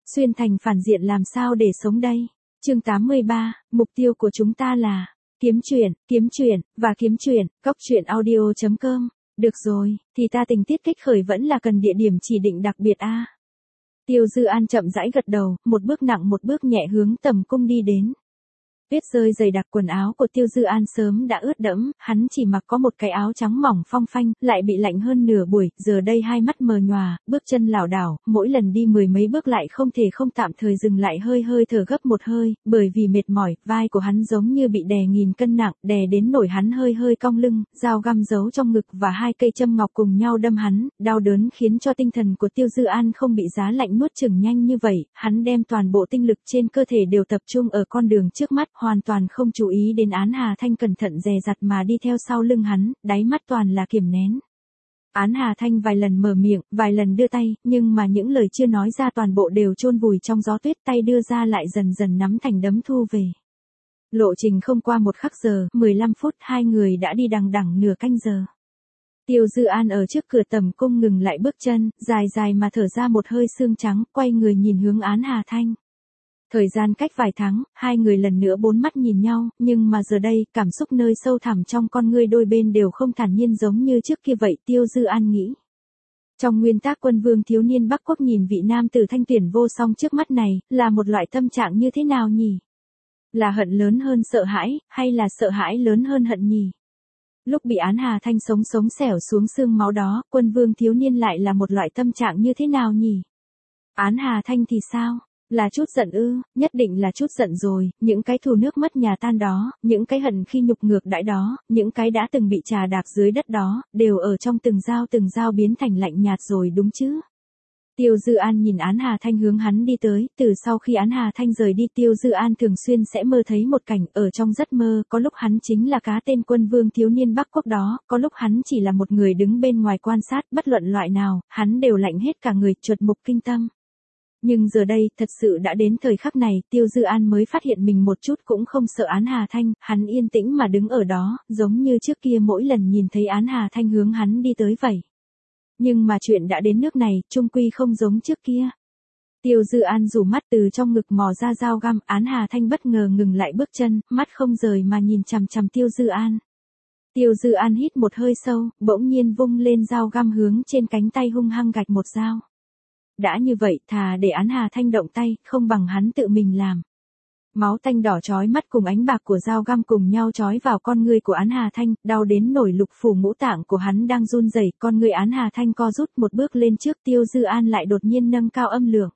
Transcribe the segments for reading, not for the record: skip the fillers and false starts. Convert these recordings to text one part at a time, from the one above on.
Xuyên thành phản diện làm sao để sống đây? Chương 83, mục tiêu của chúng ta là kiếm chuyện, và kiếm chuyện, cóc truyện audio.com. Được rồi, thì ta tình tiết kích khởi vẫn là cần địa điểm chỉ định đặc biệt a. Tiêu Dư An chậm rãi gật đầu, một bước nặng một bước nhẹ hướng tầm cung đi đến. Tuyết rơi dày đặc, quần áo của Tiêu Dư An sớm đã ướt đẫm, hắn chỉ mặc có một cái áo trắng mỏng phong phanh, lại bị lạnh hơn nửa buổi, giờ đây hai mắt mờ nhòa, bước chân lảo đảo, mỗi lần đi mười mấy bước lại không thể không tạm thời dừng lại hơi hơi thở gấp một hơi, bởi vì mệt mỏi, vai của hắn giống như bị đè nghìn cân nặng, đè đến nổi hắn hơi hơi cong lưng, dao găm giấu trong ngực và hai cây châm ngọc cùng nhau đâm hắn, đau đớn khiến cho tinh thần của Tiêu Dư An không bị giá lạnh nuốt chửng nhanh như vậy, hắn đem toàn bộ tinh lực trên cơ thể đều tập trung ở con đường trước mắt, hoàn toàn không chú ý đến Án Hà Thanh cẩn thận dè dặt mà đi theo sau lưng hắn, đáy mắt toàn là kiềm nén. Án Hà Thanh vài lần mở miệng, vài lần đưa tay, nhưng mà những lời chưa nói ra toàn bộ đều chôn vùi trong gió tuyết, tay đưa ra lại dần dần nắm thành đấm thu về. Lộ trình không qua một khắc giờ, 15 phút, hai người đã đi đằng đẵng nửa canh giờ. Tiêu Dư An ở trước cửa tầm cung ngừng lại bước chân, dài dài mà thở ra một hơi sương trắng, quay người nhìn hướng Án Hà Thanh. Thời gian cách vài tháng, hai người lần nữa bốn mắt nhìn nhau, nhưng mà giờ đây, cảm xúc nơi sâu thẳm trong con ngươi đôi bên đều không thản nhiên giống như trước kia vậy, Tiêu Dư An nghĩ. Trong nguyên tác Quân Vương thiếu niên Bắc Quốc nhìn vị nam tử thanh tuyển vô song trước mắt này, là một loại tâm trạng như thế nào nhỉ? Là hận lớn hơn sợ hãi, hay là sợ hãi lớn hơn hận nhỉ? Lúc bị Án Hà Thanh sống xẻo xuống xương máu đó, Quân Vương thiếu niên lại là một loại tâm trạng như thế nào nhỉ? Án Hà Thanh thì sao? Là chút giận ư? Nhất định là chút giận rồi, những cái thù nước mất nhà tan đó, những cái hận khi nhục ngược đãi đó, những cái đã từng bị trà đạp dưới đất đó, đều ở trong từng dao biến thành lạnh nhạt rồi đúng chứ? Tiêu Dư An nhìn Án Hà Thanh hướng hắn đi tới, từ sau khi Án Hà Thanh rời đi Tiêu Dư An thường xuyên sẽ mơ thấy một cảnh, ở trong giấc mơ, có lúc hắn chính là cá tên Quân Vương thiếu niên Bắc Quốc đó, có lúc hắn chỉ là một người đứng bên ngoài quan sát, bất luận loại nào, hắn đều lạnh hết cả người, chuột mục kinh tâm. Nhưng giờ đây, thật sự đã đến thời khắc này, Tiêu Dư An mới phát hiện mình một chút cũng không sợ Án Hà Thanh, hắn yên tĩnh mà đứng ở đó, giống như trước kia mỗi lần nhìn thấy Án Hà Thanh hướng hắn đi tới vậy. Nhưng mà chuyện đã đến nước này, chung quy không giống trước kia. Tiêu Dư An rủ mắt từ trong ngực mò ra dao găm, Án Hà Thanh bất ngờ ngừng lại bước chân, mắt không rời mà nhìn chằm chằm Tiêu Dư An. Tiêu Dư An hít một hơi sâu, bỗng nhiên vung lên dao găm hướng trên cánh tay hung hăng gạch một dao. Đã như vậy, thà để Án Hà Thanh động tay, không bằng hắn tự mình làm. Máu tanh đỏ chói mắt cùng ánh bạc của dao găm cùng nhau chói vào con ngươi của Án Hà Thanh, đau đến nổi lục phủ ngũ tạng của hắn đang run rẩy, con ngươi Án Hà Thanh co rút một bước lên trước, Tiêu Dư An lại đột nhiên nâng cao âm lượng.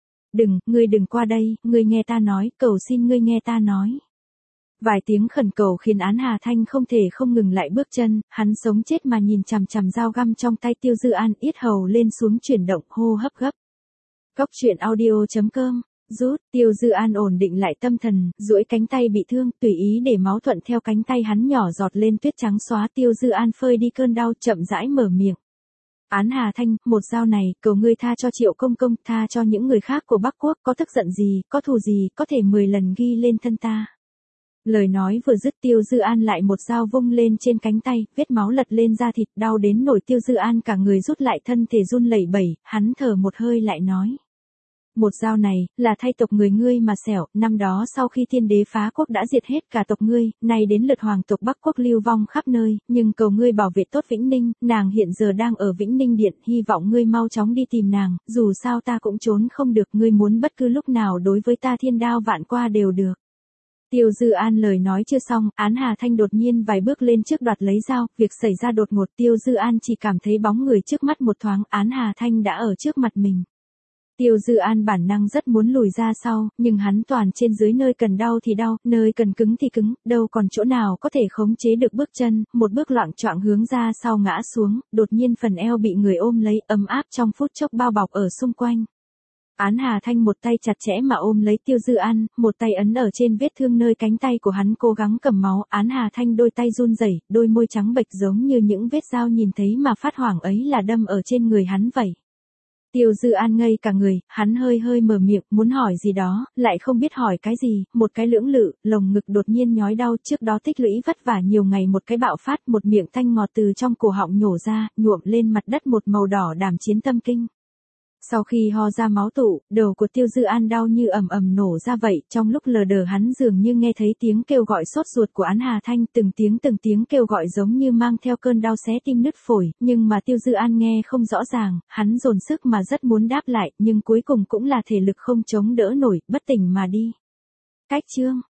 Ngươi đừng qua đây, ngươi nghe ta nói, cầu xin ngươi nghe ta nói. Vài tiếng khẩn cầu khiến Án Hà Thanh không thể không ngừng lại bước chân, hắn sống chết mà nhìn chằm chằm dao găm trong tay Tiêu Dư An, yết hầu lên xuống chuyển động, hô hấp gấp. cóc truyện audio.com. Rút, Tiêu Dư An ổn định lại tâm thần, duỗi cánh tay bị thương, tùy ý để máu thuận theo cánh tay hắn nhỏ giọt lên tuyết trắng xóa. Tiêu Dư An phơi đi cơn đau, chậm rãi mở miệng. Án Hà Thanh, một dao này, cầu ngươi tha cho Triệu công công, tha cho những người khác của Bắc Quốc, có tức giận gì, có thù gì, có thể 10 lần ghi lên thân ta. Lời nói vừa dứt, Tiêu Dư An lại một dao vung lên trên cánh tay, vết máu lật lên da thịt, đau đến nổi Tiêu Dư An cả người rút lại, thân thể run lẩy bẩy, hắn thở một hơi lại nói. Một dao này, là thay tộc người ngươi mà xẻo, năm đó sau khi Thiên Đế phá quốc đã diệt hết cả tộc ngươi, nay đến lượt hoàng tộc Bắc Quốc lưu vong khắp nơi, nhưng cầu ngươi bảo vệ tốt Vĩnh Ninh, nàng hiện giờ đang ở Vĩnh Ninh Điện, hy vọng ngươi mau chóng đi tìm nàng, dù sao ta cũng trốn không được, ngươi muốn bất cứ lúc nào đối với ta thiên đao vạn qua đều được. Tiêu Dư An lời nói chưa xong, Án Hà Thanh đột nhiên vài bước lên trước đoạt lấy dao, việc xảy ra đột ngột, Tiêu Dư An chỉ cảm thấy bóng người trước mắt một thoáng, Án Hà Thanh đã ở trước mặt mình. Tiêu Dư An bản năng rất muốn lùi ra sau, nhưng hắn toàn trên dưới, nơi cần đau thì đau, nơi cần cứng thì cứng, đâu còn chỗ nào có thể khống chế được bước chân, một bước loạng choạng hướng ra sau ngã xuống, đột nhiên phần eo bị người ôm lấy, ấm áp trong phút chốc bao bọc ở xung quanh. Án Hà Thanh một tay chặt chẽ mà ôm lấy Tiêu Dư An, một tay ấn ở trên vết thương nơi cánh tay của hắn cố gắng cầm máu, Án Hà Thanh đôi tay run rẩy, đôi môi trắng bệch giống như những vết dao nhìn thấy mà phát hoảng ấy là đâm ở trên người hắn vậy. Tiêu Dư An ngây cả người, hắn hơi hơi mở miệng, muốn hỏi gì đó, lại không biết hỏi cái gì, một cái lưỡng lự, lồng ngực đột nhiên nhói đau, trước đó tích lũy vất vả nhiều ngày một cái bạo phát, một miệng tanh ngọt từ trong cổ họng nhổ ra, nhuộm lên mặt đất một màu đỏ đảm chiến tâm kinh. Sau khi ho ra máu tụ, đầu của Tiêu Dư An đau như ầm ầm nổ ra vậy, trong lúc lờ đờ hắn dường như nghe thấy tiếng kêu gọi sốt ruột của Án Hà Thanh, từng tiếng kêu gọi giống như mang theo cơn đau xé tim nứt phổi, nhưng mà Tiêu Dư An nghe không rõ ràng, hắn dồn sức mà rất muốn đáp lại, nhưng cuối cùng cũng là thể lực không chống đỡ nổi, bất tỉnh mà đi. Cách chương